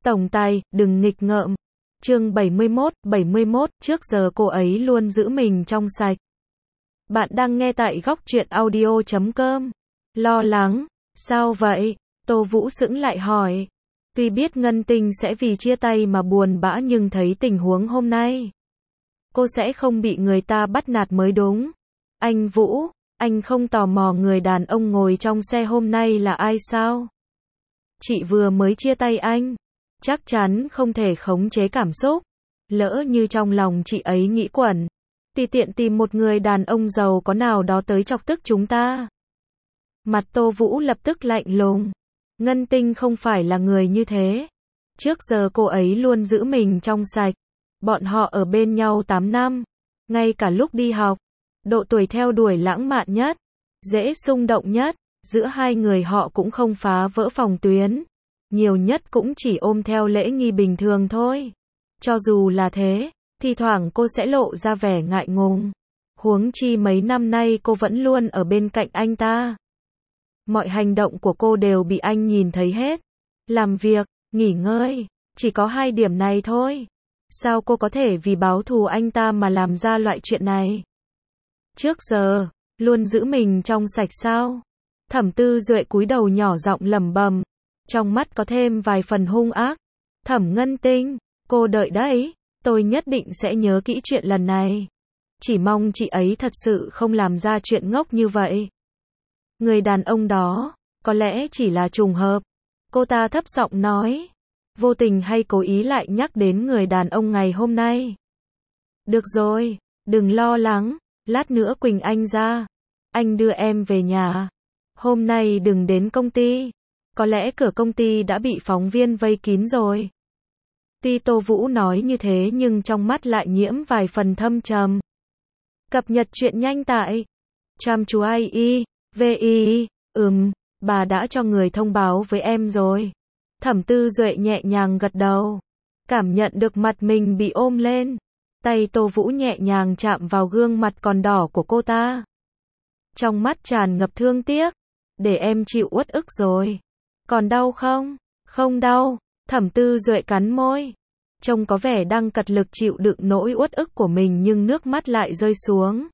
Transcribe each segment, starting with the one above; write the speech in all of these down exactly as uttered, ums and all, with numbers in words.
Tổng tài, đừng nghịch ngợm. Chương bảy mươi mốt, bảy mươi mốt, trước giờ cô ấy luôn giữ mình trong sạch. Bạn đang nghe tại góc truyện audio chấm com. Lo lắng, sao vậy? Tô Vũ sững lại hỏi. Tuy biết Ngân Tinh sẽ vì chia tay mà buồn bã nhưng thấy tình huống hôm nay, cô sẽ không bị người ta bắt nạt mới đúng. Anh Vũ, anh không tò mò người đàn ông ngồi trong xe hôm nay là ai sao? Chị vừa mới chia tay anh. Chắc chắn không thể khống chế cảm xúc. Lỡ như trong lòng chị ấy nghĩ quẩn, tùy tiện tìm một người đàn ông giàu có nào đó tới chọc tức chúng ta. Mặt Tô Vũ lập tức lạnh lùng. Ngân Tinh không phải là người như thế. Trước giờ cô ấy luôn giữ mình trong sạch. Bọn họ ở bên nhau tám năm. Ngay cả lúc đi học, độ tuổi theo đuổi lãng mạn nhất, dễ xung động nhất, giữa hai người họ cũng không phá vỡ phòng tuyến. Nhiều nhất cũng chỉ ôm theo lễ nghi bình thường thôi. Cho dù là thế, thì thoảng cô sẽ lộ ra vẻ ngại ngùng. Huống chi mấy năm nay cô vẫn luôn ở bên cạnh anh ta. Mọi hành động của cô đều bị anh nhìn thấy hết. Làm việc, nghỉ ngơi, chỉ có hai điểm này thôi. Sao cô có thể vì báo thù anh ta mà làm ra loại chuyện này? Trước giờ, luôn giữ mình trong sạch sao? Thẩm Tư Duệ cúi đầu nhỏ giọng lẩm bẩm, trong mắt có thêm vài phần hung ác. Thẩm Ngân Tinh, cô đợi đấy, tôi nhất định sẽ nhớ kỹ chuyện lần này. Chỉ mong chị ấy thật sự không làm ra chuyện ngốc như vậy. Người đàn ông đó, có lẽ chỉ là trùng hợp. Cô ta thấp giọng nói, vô tình hay cố ý lại nhắc đến người đàn ông ngày hôm nay. Được rồi, đừng lo lắng, lát nữa Quỳnh Anh ra, anh đưa em về nhà. Hôm nay đừng đến công ty. Có lẽ cửa công ty đã bị phóng viên vây kín rồi. Tuy Tô Vũ nói như thế nhưng trong mắt lại nhiễm vài phần thâm trầm. Cập nhật chuyện nhanh tại chăm chú i i, vi, ừm, bà đã cho người thông báo với em rồi. Thẩm Tư Duệ nhẹ nhàng gật đầu. Cảm nhận được mặt mình bị ôm lên. Tay Tô Vũ nhẹ nhàng chạm vào gương mặt còn đỏ của cô ta. Trong mắt tràn ngập thương tiếc. Để em chịu uất ức rồi. Còn đau không? Không đau. Thẩm Tư Duệ cắn môi. Trông có vẻ đang cật lực chịu đựng nỗi uất ức của mình nhưng nước mắt lại rơi xuống.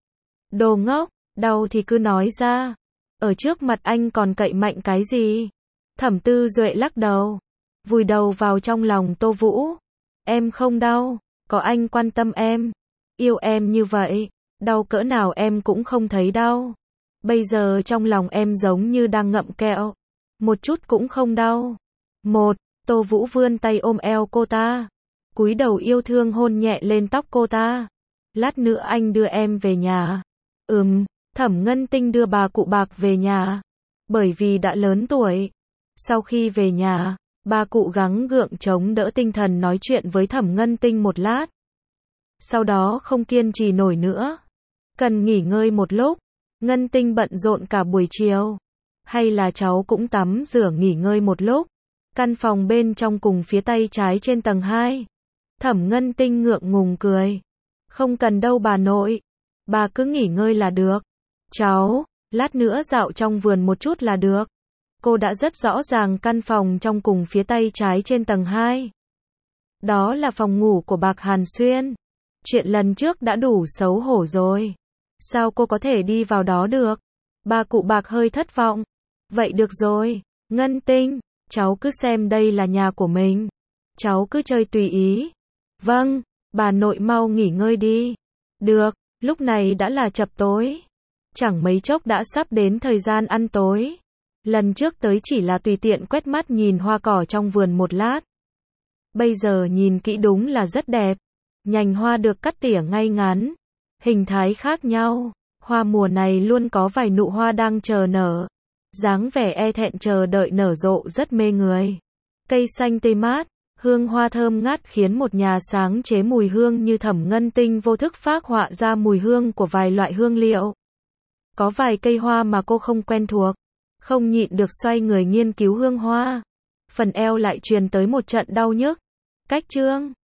Đồ ngốc, đau thì cứ nói ra. Ở trước mặt anh còn cậy mạnh cái gì? Thẩm Tư Duệ lắc đầu. Vùi đầu vào trong lòng Tô Vũ. Em không đau. Có anh quan tâm em. Yêu em như vậy. Đau cỡ nào em cũng không thấy đau. Bây giờ trong lòng em giống như đang ngậm kẹo. Một chút cũng không đau. Một, Tô Vũ vươn tay ôm eo cô ta. Cúi đầu yêu thương hôn nhẹ lên tóc cô ta. Lát nữa anh đưa em về nhà. Ừm, Thẩm Ngân Tinh đưa bà cụ Bạc về nhà. Bởi vì đã lớn tuổi. Sau khi về nhà, bà cụ gắng gượng chống đỡ tinh thần nói chuyện với Thẩm Ngân Tinh một lát. Sau đó không kiên trì nổi nữa. Cần nghỉ ngơi một lúc. Ngân Tinh bận rộn cả buổi chiều. Hay là cháu cũng tắm rửa nghỉ ngơi một lúc. Căn phòng bên trong cùng phía tay trái trên tầng hai. Thẩm Ngân Tinh ngượng ngùng cười. Không cần đâu bà nội. Bà cứ nghỉ ngơi là được. Cháu, lát nữa dạo trong vườn một chút là được. Cô đã rất rõ ràng căn phòng trong cùng phía tay trái trên tầng hai. Đó là phòng ngủ của Bạc Hàn Xuyên. Chuyện lần trước đã đủ xấu hổ rồi. Sao cô có thể đi vào đó được? Bà cụ Bạc hơi thất vọng. Vậy được rồi, Ngân Tinh, cháu cứ xem đây là nhà của mình. Cháu cứ chơi tùy ý. Vâng, bà nội mau nghỉ ngơi đi. Được, lúc này đã là chập tối. Chẳng mấy chốc đã sắp đến thời gian ăn tối. Lần trước tới chỉ là tùy tiện quét mắt nhìn hoa cỏ trong vườn một lát. Bây giờ nhìn kỹ đúng là rất đẹp. Nhành hoa được cắt tỉa ngay ngắn. Hình thái khác nhau. Hoa mùa này luôn có vài nụ hoa đang chờ nở. Dáng vẻ e thẹn chờ đợi nở rộ rất mê người. Cây xanh tươi mát, hương hoa thơm ngát khiến một nhà sáng chế mùi hương như Thẩm Ngân Tinh vô thức phác họa ra mùi hương của vài loại hương liệu. Có vài cây hoa mà cô không quen thuộc. Không nhịn được xoay người nghiên cứu hương hoa. Phần eo lại truyền tới một trận đau nhức. Cách chương